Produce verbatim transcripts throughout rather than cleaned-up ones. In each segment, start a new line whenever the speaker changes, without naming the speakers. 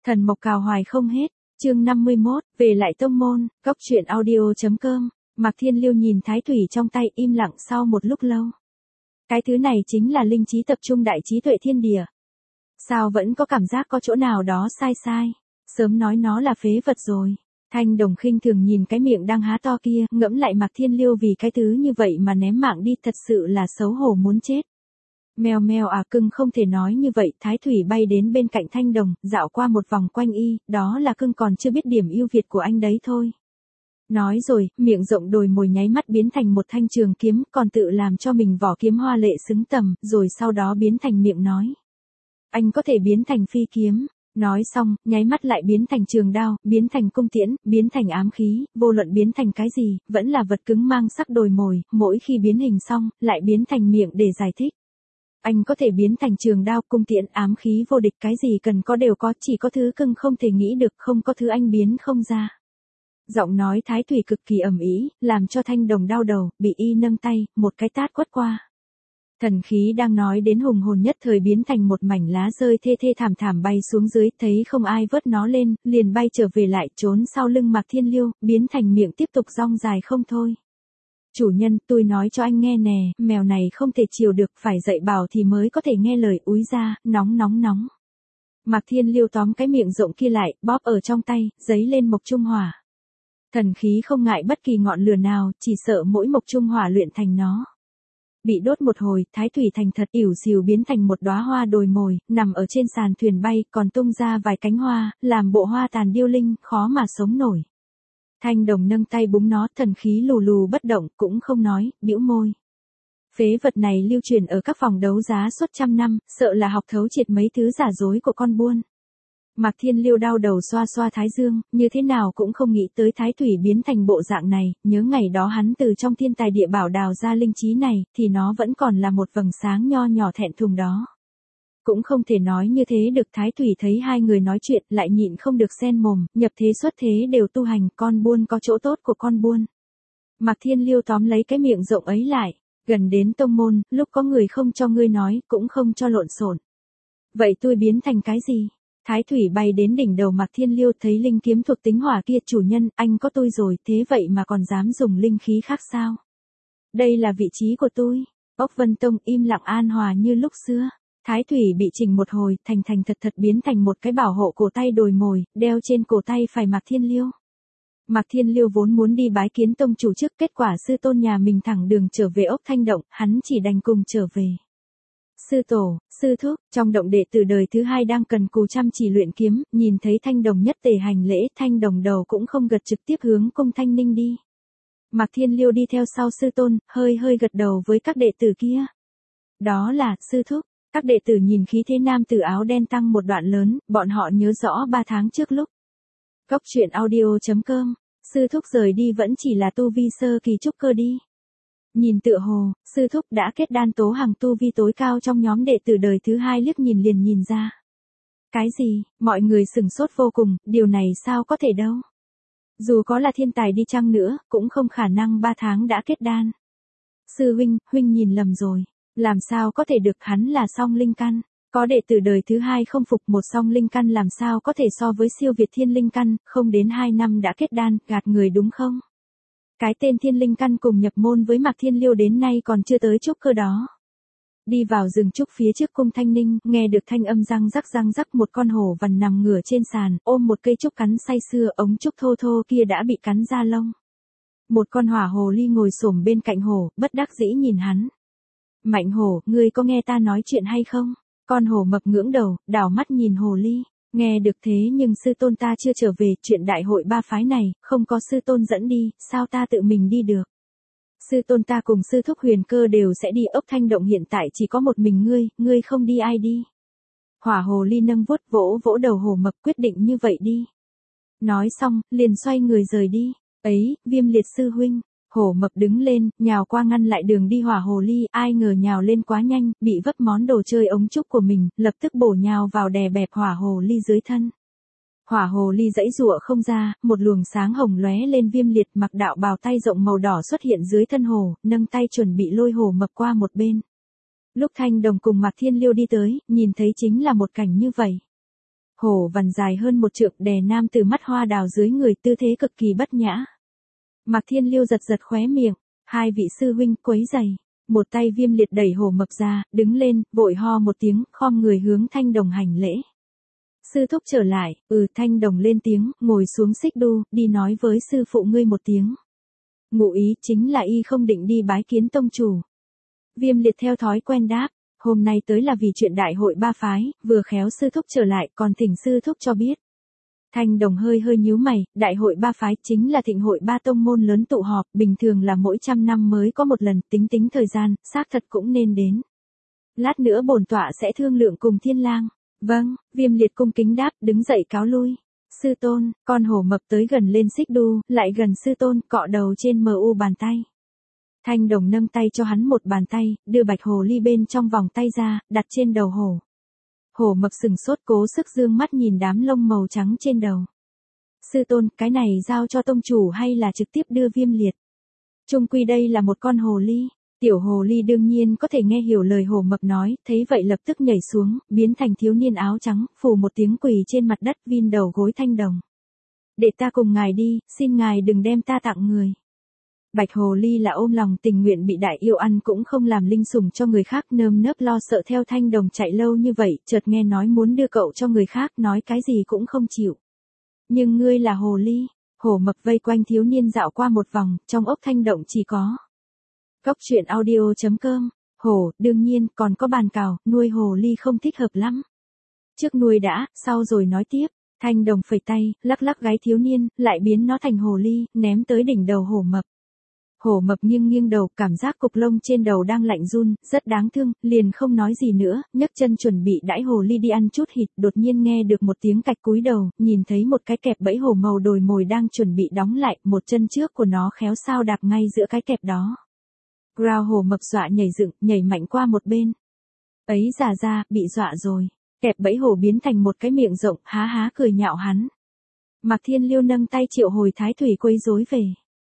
Thần mộc cào hoài không hết, chương năm mươi mốt, về lại tông môn, góc truyện audio.com, Mạc Thiên Liêu nhìn thái thủy trong tay im lặng sau một lúc lâu. Cái thứ này chính là linh trí tập trung đại trí tuệ thiên địa. Sao vẫn có cảm giác có chỗ nào đó sai sai, sớm nói nó là phế vật rồi. Thanh Đồng khinh thường nhìn cái miệng đang há to kia, ngẫm lại Mạc Thiên Liêu vì cái thứ như vậy mà ném mạng đi, thật sự là xấu hổ muốn chết. Mèo mèo à, cưng không thể nói như vậy. Thái thủy bay đến bên cạnh Thanh Đồng, dạo qua một vòng quanh y, đó là cưng còn chưa biết điểm ưu việt của anh đấy thôi. Nói rồi, miệng rộng đồi mồi nháy mắt biến thành một thanh trường kiếm, còn tự làm cho mình vỏ kiếm hoa lệ xứng tầm, rồi sau đó biến thành miệng nói. Anh có thể biến thành phi kiếm. Nói xong, nháy mắt lại biến thành trường đao, biến thành cung tiễn, biến thành ám khí, vô luận biến thành cái gì, vẫn là vật cứng mang sắc đồi mồi, mỗi khi biến hình xong, lại biến thành miệng để giải thích. Anh có thể biến thành trường đao, cung tiễn, ám khí vô địch, cái gì cần có đều có, chỉ có thứ cưng không thể nghĩ được, không có thứ anh biến không ra. Giọng nói thái thủy cực kỳ ầm ĩ, làm cho Thanh Đồng đau đầu, bị y nâng tay, một cái tát quất qua. Thần khí đang nói đến hùng hồn nhất thời biến thành một mảnh lá rơi thê thê thảm thảm bay xuống dưới, thấy không ai vớt nó lên, liền bay trở về lại trốn sau lưng Mạc Thiên Liêu, biến thành miệng tiếp tục rong dài không thôi. Chủ nhân, tôi nói cho anh nghe nè, mèo này không thể chiều được, phải dạy bảo thì mới có thể nghe lời, úi ra, nóng nóng nóng. Mạc Thiên Liêu tóm cái miệng rộng kia lại, bóp ở trong tay, giấy lên mộc trung hỏa. Thần khí không ngại bất kỳ ngọn lửa nào, chỉ sợ mỗi mộc trung hỏa luyện thành nó. Bị đốt một hồi, thái thủy thành thật ỉu xìu biến thành một đóa hoa đồi mồi, nằm ở trên sàn thuyền bay, còn tung ra vài cánh hoa, làm bộ hoa tàn điêu linh, khó mà sống nổi. Thanh Đồng nâng tay búng nó, thần khí lù lù bất động, cũng không nói, bĩu môi. Phế vật này lưu truyền ở các phòng đấu giá suốt trăm năm, sợ là học thấu triệt mấy thứ giả dối của con buôn. Mạc Thiên Liêu đau đầu xoa xoa thái dương, như thế nào cũng không nghĩ tới thái thủy biến thành bộ dạng này, nhớ ngày đó hắn từ trong thiên tài địa bảo đào ra linh trí này, thì nó vẫn còn là một vầng sáng nho nhỏ thẹn thùng đó. Cũng không thể nói như thế được. Thái thủy thấy hai người nói chuyện, lại nhịn không được xen mồm, nhập thế xuất thế đều tu hành, con buôn có chỗ tốt của con buôn. Mạc Thiên Liêu tóm lấy cái miệng rộng ấy lại, gần đến tông môn, lúc có người không cho ngươi nói, cũng không cho lộn xộn. Vậy tôi biến thành cái gì? Thái thủy bay đến đỉnh đầu Mạc Thiên Liêu, thấy linh kiếm thuộc tính hỏa kia, chủ nhân, anh có tôi rồi, thế vậy mà còn dám dùng linh khí khác sao? Đây là vị trí của tôi. Ốc Vân Tông im lặng an hòa như lúc xưa. Thái thủy bị chỉnh một hồi, thành thành thật thật biến thành một cái bảo hộ cổ tay đồi mồi, đeo trên cổ tay phải Mạc Thiên Liêu. Mạc Thiên Liêu vốn muốn đi bái kiến tông chủ trước, kết quả sư tôn nhà mình thẳng đường trở về ốc Thanh Động, hắn chỉ đành cùng trở về. Sư tổ, sư thúc, trong động đệ tử đời thứ hai đang cần cù chăm chỉ luyện kiếm, nhìn thấy Thanh Đồng nhất tề hành lễ, Thanh Đồng đầu cũng không gật, trực tiếp hướng cung Thanh Ninh đi. Mạc Thiên Liêu đi theo sau sư tôn, hơi hơi gật đầu với các đệ tử kia. Đó là, sư thúc. Các đệ tử nhìn khí thế nam tử áo đen tăng một đoạn lớn, bọn họ nhớ rõ ba tháng trước lúc. Góc truyện audio.com, sư thúc rời đi vẫn chỉ là tu vi sơ kỳ trúc cơ đi. Nhìn tựa hồ, sư thúc đã kết đan tố hàng tu vi tối cao trong nhóm đệ tử đời thứ hai, liếc nhìn liền nhìn ra. Cái gì, mọi người sửng sốt vô cùng, điều này sao có thể đâu. Dù có là thiên tài đi chăng nữa, cũng không khả năng ba tháng đã kết đan. Sư huynh, huynh nhìn lầm rồi. Làm sao có thể được, hắn là song linh căn. Có đệ tử đời thứ hai không phục, một song linh căn làm sao có thể so với siêu việt thiên linh căn, không đến hai năm đã kết đan, gạt người đúng không? Cái tên thiên linh căn cùng nhập môn với Mạc Thiên Liêu đến nay còn chưa tới trúc cơ đó. Đi vào rừng trúc phía trước cung Thanh Ninh, nghe được thanh âm răng rắc răng rắc, một con hổ vằn nằm ngửa trên sàn, ôm một cây trúc cắn say sưa, ống trúc thô thô kia đã bị cắn ra lông. Một con hỏa hồ ly ngồi xổm bên cạnh hổ, bất đắc dĩ nhìn hắn. Mạnh hổ, ngươi có nghe ta nói chuyện hay không? Con hổ mập ngưỡng đầu, đảo mắt nhìn hồ ly. Nghe được thế nhưng sư tôn ta chưa trở về, chuyện đại hội ba phái này, không có sư tôn dẫn đi, sao ta tự mình đi được? Sư tôn ta cùng sư thúc Huyền Cơ đều sẽ đi, ốc Thanh Động hiện tại chỉ có một mình ngươi, ngươi không đi ai đi? Hỏa hồ ly nâng vuốt vỗ vỗ đầu hổ mập, quyết định như vậy đi. Nói xong, liền xoay người rời đi. Ấy, Viêm Liệt sư huynh. Hổ mập đứng lên, nhào qua ngăn lại đường đi hỏa hồ ly, ai ngờ nhào lên quá nhanh, bị vấp món đồ chơi ống trúc của mình, lập tức bổ nhào vào đè bẹp hỏa hồ ly dưới thân. Hỏa hồ ly giãy giụa không ra, một luồng sáng hồng lóe lên. Viêm Liệt mặc đạo bào tay rộng màu đỏ xuất hiện dưới thân hổ, nâng tay chuẩn bị lôi hổ mập qua một bên. Lúc Thanh Đồng cùng Mạc Thiên Liêu đi tới, nhìn thấy chính là một cảnh như vậy. Hổ vằn dài hơn một trượng đè nam từ mắt hoa đào dưới người, tư thế cực kỳ bất nhã. Mạc Thiên Liêu giật giật khóe miệng, hai vị sư huynh quấy giày. Một tay Viêm Liệt đẩy Hổ Mập ra, đứng lên, vội ho một tiếng, khom người hướng Thanh Đồng hành lễ. Sư thúc trở lại, ừ Thanh Đồng lên tiếng, ngồi xuống xích đu, đi nói với sư phụ ngươi một tiếng. Ngụ ý chính là y không định đi bái kiến tông chủ. Viêm Liệt theo thói quen đáp, hôm nay tới là vì chuyện đại hội ba phái, vừa khéo sư thúc trở lại, còn thỉnh sư thúc cho biết. Thanh Đồng hơi hơi nhíu mày, đại hội ba phái chính là thịnh hội ba tông môn lớn tụ họp, bình thường là mỗi trăm năm mới có một lần, tính tính thời gian, xác thật cũng nên đến. Lát nữa bổn tọa sẽ thương lượng cùng Thiên Lang. Vâng, Viêm Liệt cung kính đáp, đứng dậy cáo lui. Sư tôn, con hổ mập tới gần lên xích đu, lại gần sư tôn, cọ đầu trên mờ u bàn tay. Thanh Đồng nâng tay cho hắn một bàn tay, đưa bạch hồ ly bên trong vòng tay ra, đặt trên đầu hổ. Hổ mập sừng sốt cố sức dương mắt nhìn đám lông màu trắng trên đầu. Sư tôn, cái này giao cho tông chủ hay là trực tiếp đưa Viêm Liệt? Chung quy đây là một con hồ ly. Tiểu hồ ly đương nhiên có thể nghe hiểu lời hổ mập nói, thấy vậy lập tức nhảy xuống, biến thành thiếu niên áo trắng, phù một tiếng quỳ trên mặt đất vin đầu gối Thanh Đồng. Để ta cùng ngài đi, xin ngài đừng đem ta tặng người. Bạch hồ ly là ôm lòng tình nguyện bị đại yêu ăn cũng không làm linh sủng cho người khác, nơm nớp lo sợ theo Thanh Đồng chạy lâu như vậy, chợt nghe nói muốn đưa cậu cho người khác, nói cái gì cũng không chịu. Nhưng ngươi là hồ ly. Hổ mập vây quanh thiếu niên dạo qua một vòng, trong ốc Thanh Động chỉ có Cốc truyện audio chấm com. Hổ, đương nhiên, còn có bàn cào, nuôi hồ ly không thích hợp lắm. Trước nuôi đã, sau rồi nói tiếp. Thanh Đồng phẩy tay, lắc lắc gáy thiếu niên, lại biến nó thành hồ ly, ném tới đỉnh đầu hổ mập. Hổ mập nghiêng nghiêng đầu, cảm giác cục lông trên đầu đang lạnh run, rất đáng thương, liền không nói gì nữa, nhấc chân chuẩn bị đãi hồ ly đi ăn chút thịt, đột nhiên nghe được một tiếng cạch cúi đầu, nhìn thấy một cái kẹp bẫy hổ màu đồi mồi đang chuẩn bị đóng lại, một chân trước của nó khéo sao đạp ngay giữa cái kẹp đó. Growl hổ mập dọa nhảy dựng, nhảy mạnh qua một bên. Ấy già ra, bị dọa rồi. Kẹp bẫy hổ biến thành một cái miệng rộng, há há cười nhạo hắn. Mạc Thiên Liêu nâng tay triệu hồi Thái Thủy quấy rối về.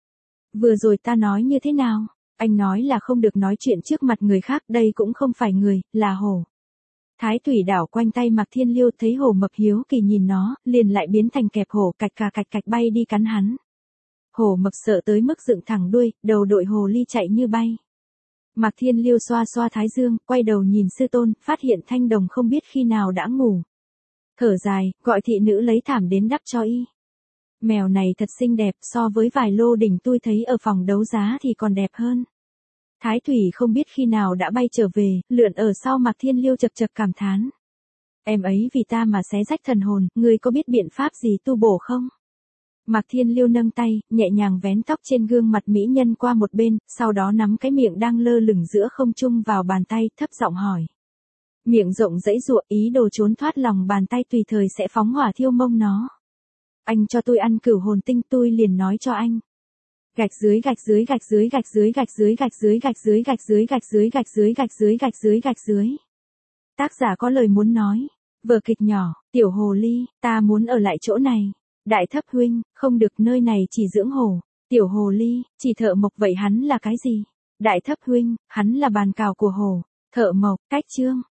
Vừa rồi ta nói như thế nào? Anh nói là không được nói chuyện trước mặt người khác, đây cũng không phải người, là hổ. Thái Thủy đảo quanh tay Mạc Thiên Liêu, thấy hổ mập hiếu kỳ nhìn nó, liền lại biến thành kẹp hổ, cạch cà cạch cạch bay đi cắn hắn. Hổ mập sợ tới mức dựng thẳng đuôi, đầu đội hồ ly chạy như bay. Mạc Thiên Liêu xoa xoa thái dương, quay đầu nhìn sư tôn, phát hiện Thanh Đồng không biết khi nào đã ngủ. Thở dài, gọi thị nữ lấy thảm đến đắp cho y. Mèo này thật xinh đẹp, so với vài lô đỉnh tôi thấy ở phòng đấu giá thì còn đẹp hơn. Thái Thủy không biết khi nào đã bay trở về, lượn ở sau Mạc Thiên Liêu chật chật cảm thán. Em ấy vì ta mà xé rách thần hồn, ngươi có biết biện pháp gì tu bổ không? Mạc Thiên Liêu nâng tay, nhẹ nhàng vén tóc trên gương mặt mỹ nhân qua một bên, sau đó nắm cái miệng đang lơ lửng giữa không trung vào bàn tay, thấp giọng hỏi. Miệng rộng dãy giụa, ý đồ trốn thoát lòng bàn tay tùy thời sẽ phóng hỏa thiêu mông nó. Anh cho tôi ăn cửu hồn tinh, tôi liền nói cho anh. Gạch dưới gạch dưới gạch dưới gạch dưới gạch dưới gạch dưới gạch dưới gạch dưới gạch dưới gạch dưới gạch dưới gạch dưới gạch dưới. Tác giả có lời muốn nói. Vở kịch nhỏ, tiểu hồ ly, ta muốn ở lại chỗ này. Đại Thấp huynh, không được, nơi này chỉ dưỡng hổ. Tiểu hồ ly, chỉ thợ mộc, vậy hắn là cái gì? Đại Thấp huynh, hắn là bàn cào của hổ. Thợ mộc, cách chương.